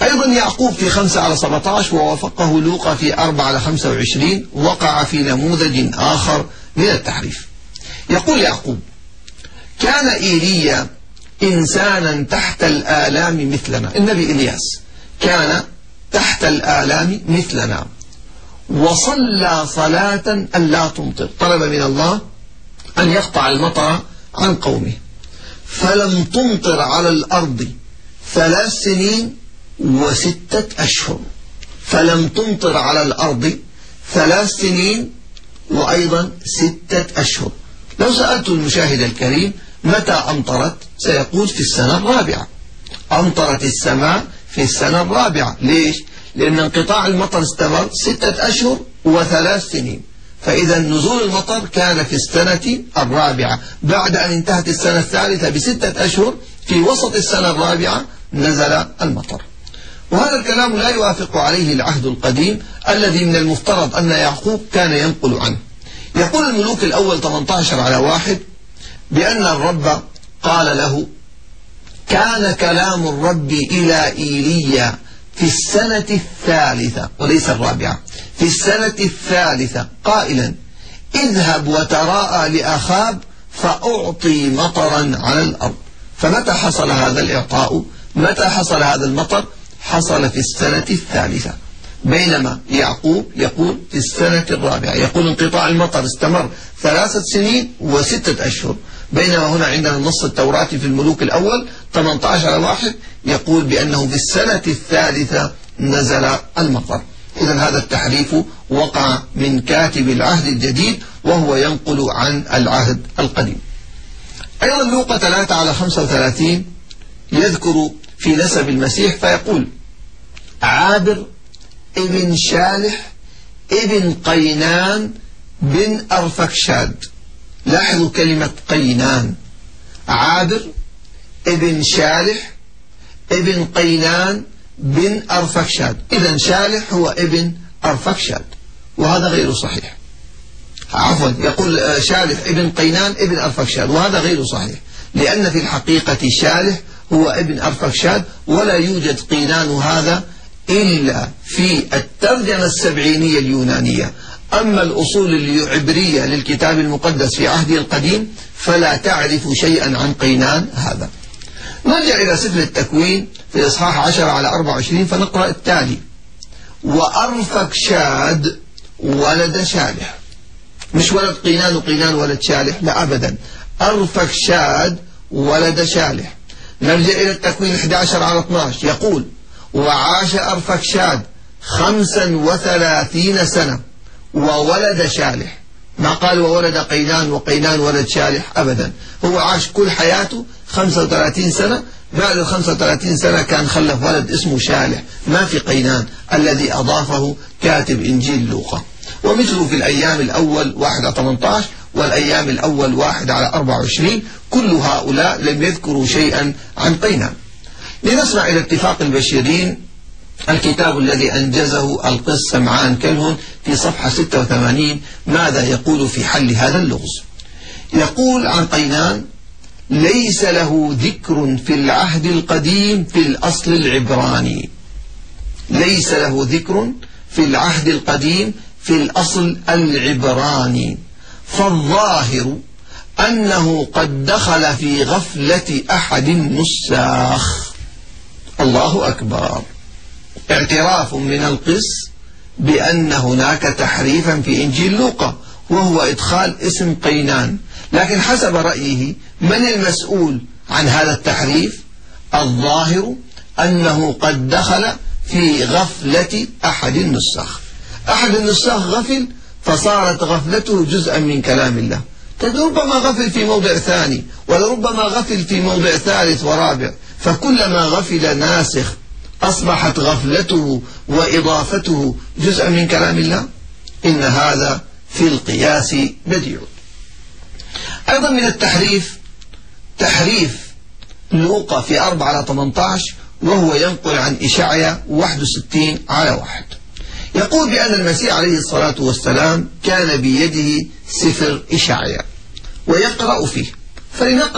أيضا يعقوب في 5:17 ووافقه لوقا في 4:25 وقع في نموذج آخر من التحريف. يقول يعقوب: كان إيليا إنسانا تحت الآلام مثلنا. النبي إلياس كان تحت الآلام مثلنا، وصلى صلاة ألا تمطر، طلب من الله أن يقطع المطر عن قومه، فلم تمطر على الأرض 3 سنين و6 أشهر. فلم تمطر على الأرض 3 سنين وأيضا 6 أشهر. لو سألت المشاهد الكريم متى أمطرت، سيقول في السنة الرابعة. أمطرت السماء في السنة الرابعة. ليش؟ لأن انقطاع المطر استمر 6 أشهر و3 سنين، فإذا نزول المطر كان في السنة الرابعة. بعد أن انتهت السنة الثالثة ب6 أشهر، في وسط السنة الرابعة نزل المطر. وهذا الكلام لا يوافق عليه العهد القديم الذي من المفترض أن يعقوب كان ينقل عنه. يقول الملوك الأول 18:1 بأن الرب قال له: كان كلام الرب إلى إيليا في السنة الثالثة وليس الرابعة، في السنة الثالثة قائلا: اذهب وتراءى لأخاب فأعطي مطرا على الأرض. فمتى حصل هذا الإعطاء؟ متى حصل هذا المطر؟ حصل في السنة الثالثة، بينما يعقوب يقول في السنة الرابعة. يقول انقطاع المطر استمر 3 سنين و6 أشهر، بينما هنا عندنا النص التوراتي في الملوك الأول 18:1 يقول بأنه في السنة الثالثة نزل المطر. إذن هذا التحريف وقع من كاتب العهد الجديد وهو ينقل عن العهد القديم. أيضا لوقا 3:35 يذكر في نسب المسيح فيقول: عابر ابن شالح ابن قينان بن أرفكشاد. لاحظوا كلمة قينان. عابر ابن شالح ابن قينان بن أرفكشاد. إذن شالح هو ابن أرفكشاد، وهذا غير صحيح. عفوا، يقول شالح ابن قينان ابن أرفكشاد، وهذا غير صحيح، لأن في الحقيقة شالح هو ابن أرفكشاد، ولا يوجد قينان هذا إلا في الترجمة السبعينية اليونانية. أما الأصول العبرية للكتاب المقدس في عهده القديم فلا تعرف شيئا عن قينان هذا. نرجع إلى سفر التكوين في إصحاح 10:24 فنقرأ التالي: وأرفكشاد ولد شالح. مش ولد قينان وقينان ولد شالح، لا أبدا، أرفكشاد ولد شالح. نرجع إلى التكوين 11:12 يقول: وعاش أرفكشاد 35 سنة وولد شالح. ما قال وولد قينان وقينان ولد شالح، أبدا، هو عاش كل حياته 35 سنة. بعد 35 سنة كان خلف ولد اسمه شالح، ما في قينان الذي أضافه كاتب إنجيل لوقا. ومثله في الأيام الأول 1:18 والأيام الأول 1:24، كل هؤلاء لم يذكروا شيئا عن قينان. لنسمع إلى اتفاق البشيرين، الكتاب الذي أنجزه القس سمعان كلهن في صفحة 86، ماذا يقول في حل هذا اللغز. يقول عن قينان: ليس له ذكر في العهد القديم في الأصل العبراني. ليس له ذكر في العهد القديم في الأصل العبراني، فالظاهر أنه قد دخل في غفلة أحد النساخ. الله أكبر. اعتراف من القس بأن هناك تحريفا في إنجيل لوقا، وهو إدخال اسم قينان، لكن حسب رأيه من المسؤول عن هذا التحريف؟ الظاهر أنه قد دخل في غفلة أحد النساخ. أحد النساخ غفل فصارت غفلته جزءا من كلام الله. ربما غفل في موضع ثاني، ولربما غفل في موضع ثالث ورابع، فكلما غفل ناسخ أصبحت غفلته وإضافته جزءا من كلام الله. إن هذا في القياس بديع. أيضا من التحريف تحريف لوقا في 4:18 وهو ينقل عن إشعيا 61:1. يقول بأن المسيح عليه الصلاة والسلام كان بيده سفر إشعيا ويقرأ فيه. فلنقرأ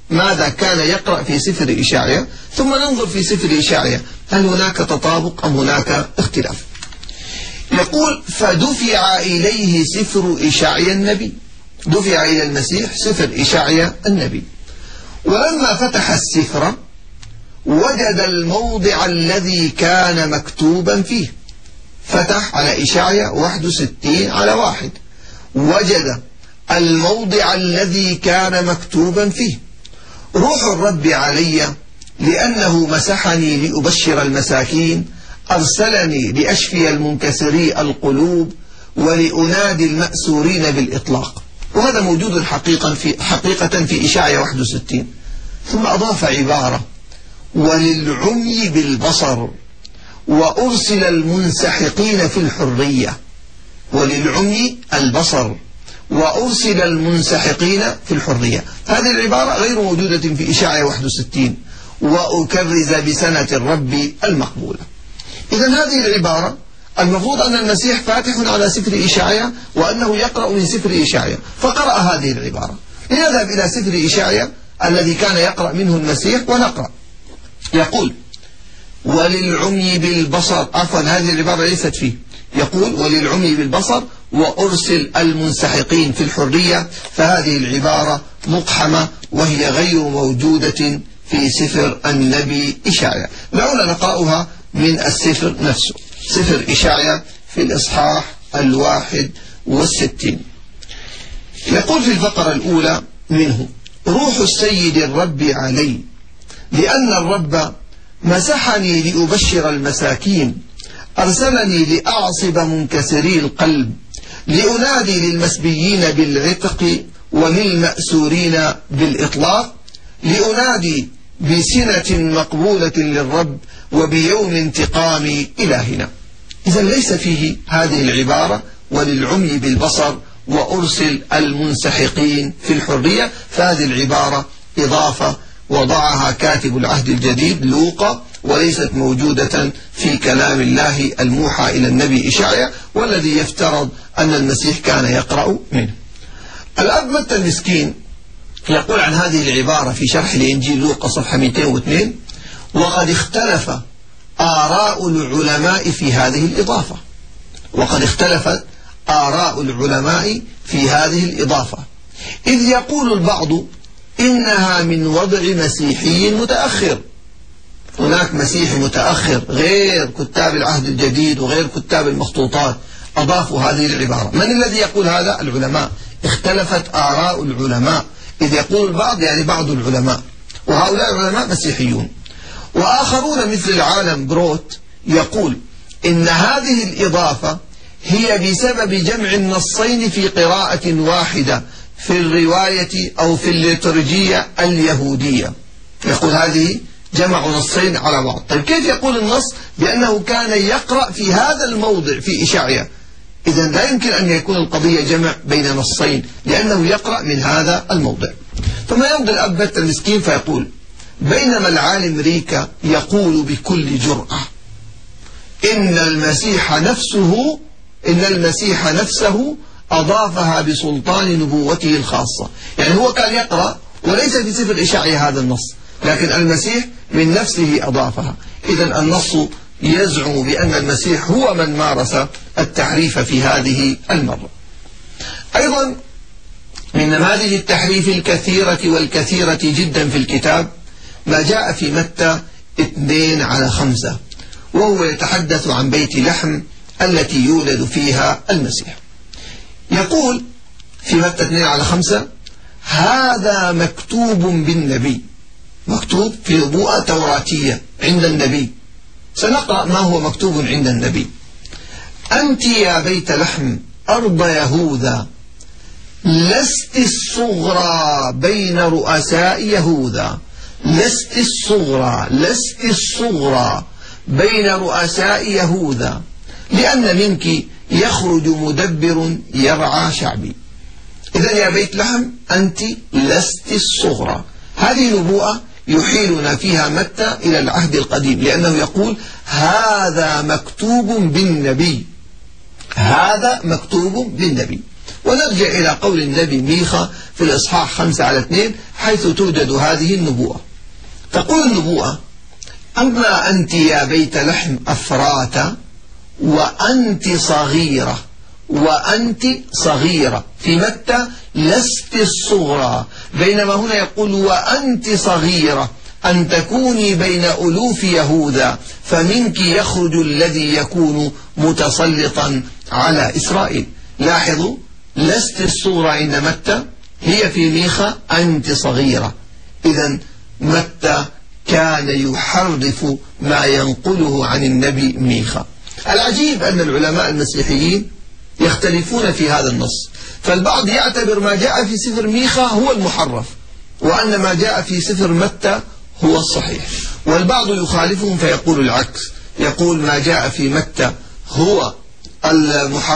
ماذا كان يقرأ في سفر إشعيا، ثم ننظر في سفر إشعيا هل هناك تطابق أم هناك اختلاف. يقول فدفع إليه سفر إشعيا النبي، دفع إلى المسيح سفر إشعيا النبي، ولما فتح السفر وجد الموضع الذي كان مكتوبا فيه. فتح على إشعيا 61:1، وجد الموضع الذي كان مكتوبا فيه: روح الرب علي لأنه مسحني لأبشر المساكين، أرسلني لأشفي المنكسري القلوب ولأنادي المأسورين بالإطلاق. وهذا موجود حقيقة في إشعيا 61. ثم أضاف عبارة: وللعمي بالبصر وأرسل المنسحقين في الحرية. وللعمي البصر وأرسل المنسحقين في الحرية. هذه العبارة غير موجودة في إشعيا 61. وأكرز بسنة الرب المقبولة. إذن هذه العبارة المفروض أن المسيح فاتح على سفر إشعيا وأنه يقرأ من سفر إشعيا، فقرأ هذه العبارة. لنذهب إلى سفر إشعيا الذي كان يقرأ منه المسيح ونقرأ. يقول وللعمي بالبصر، عفوا هذه العبارة ليست فيه، يقول وللعمي بالبصر وأرسل المنسحقين في الحرية، فهذه العبارة مقحمة وهي غير موجودة في سفر النبي إشعيا. دعونا نقرأها من السفر نفسه، سفر إشعيا في الإصحاح 61. يقول في الفقرة الأولى منه: روح السيد الرب علي لأن الرب مسحني لأبشر المساكين، أرسلني لأعصب منكسري القلب، لأنادي للمسبيين بالعتق وللمأسورين بالإطلاق، لأنادي بسنة مقبولة للرب وبيوم انتقام إلهنا. إذا ليس فيه هذه العبارة وللعمي بالبصر وأرسل المنسحقين في الحرية، فهذه العبارة إضافة وضعها كاتب العهد الجديد لوقا، وليست موجودة في كلام الله الموحى إلى النبي إشعيا، والذي يفترض أن المسيح كان يقرأ منه. الأب متى المسكين يقول عن هذه العبارة في شرح لإنجيل لوقا صفحة 202: وقد اختلف آراء العلماء في هذه الإضافة. وقد اختلفت آراء العلماء في هذه الإضافة، إذ يقول البعض إنها من وضع مسيحي متأخر. هناك مسيحي متأخر غير كتاب العهد الجديد وغير كتاب المخطوطات أضافوا هذه العبارة. من الذي يقول هذا؟ العلماء. اختلفت آراء العلماء، إذ يقول البعض يعني بعض العلماء، وهؤلاء العلماء مسيحيون. وآخرون مثل العالم بروت يقول إن هذه الإضافة هي بسبب جمع النصين في قراءة واحدة في الرواية أو في الليتورجية اليهودية. يقول هذه جمع نصين على بعض. طيب كيف يقول النص بأنه كان يقرأ في هذا الموضع في إشعيا؟ إذن لا يمكن أن يكون القضية جمع بين نصين، لأنه يقرأ من هذا الموضع. ثم يمضي الأب متى المسكين فيقول: بينما العالم ريكا يقول بكل جرأة إن المسيح نفسه أضافها بسلطان نبوته الخاصة. يعني هو كان يقرأ وليس في سفر إشعيا هذا النص، لكن المسيح من نفسه أضافها. إذن النص يزعم بأن المسيح هو من مارس التحريف في هذه المرة. أيضا من نماذج التحريف الكثيرة والكثيرة جدا في الكتاب ما جاء في متى 2:5، وهو يتحدث عن بيت لحم التي يولد فيها المسيح. يقول في متى 2:5: هذا مكتوب بالنبي، مكتوب في نبوءة توراتية عند النبي. سنقرأ ما هو مكتوب عند النبي: أنت يا بيت لحم أرض يهوذا لست الصغرى بين رؤساء يهوذا، لست الصغرى بين رؤساء يهوذا، لأن منك يخرج مدبر يرعى شعبي. إذن يا بيت لحم أنت لست الصغرى. هذه نبوءة يحيلنا فيها متى إلى العهد القديم، لأنه يقول هذا مكتوب بالنبي، هذا مكتوب بالنبي. ونرجع إلى قول النبي ميخا في الإصحاح 5:2 حيث توجد هذه النبوءة. تقول النبوءة: أما أنت يا بيت لحم أفراتا وأنت صغيرة، وأنت صغيرة في متى لست الصغرى، بينما هنا يقول وأنت صغيرة أن تكوني بين ألوف يهوذا فمنك يخرج الذي يكون متسلطا على إسرائيل. لاحظوا، لست الصغرى عند متى، هي في ميخا أنت صغيرة. إذن متى كان يحرف ما ينقله عن النبي ميخا. العجيب أن العلماء المسيحيين يختلفون في هذا النص، فالبعض يعتبر ما جاء في سفر ميخا هو المحرف، وأن ما جاء في سفر متى هو الصحيح، والبعض يخالفهم فيقول العكس، يقول ما جاء في متى هو المحرف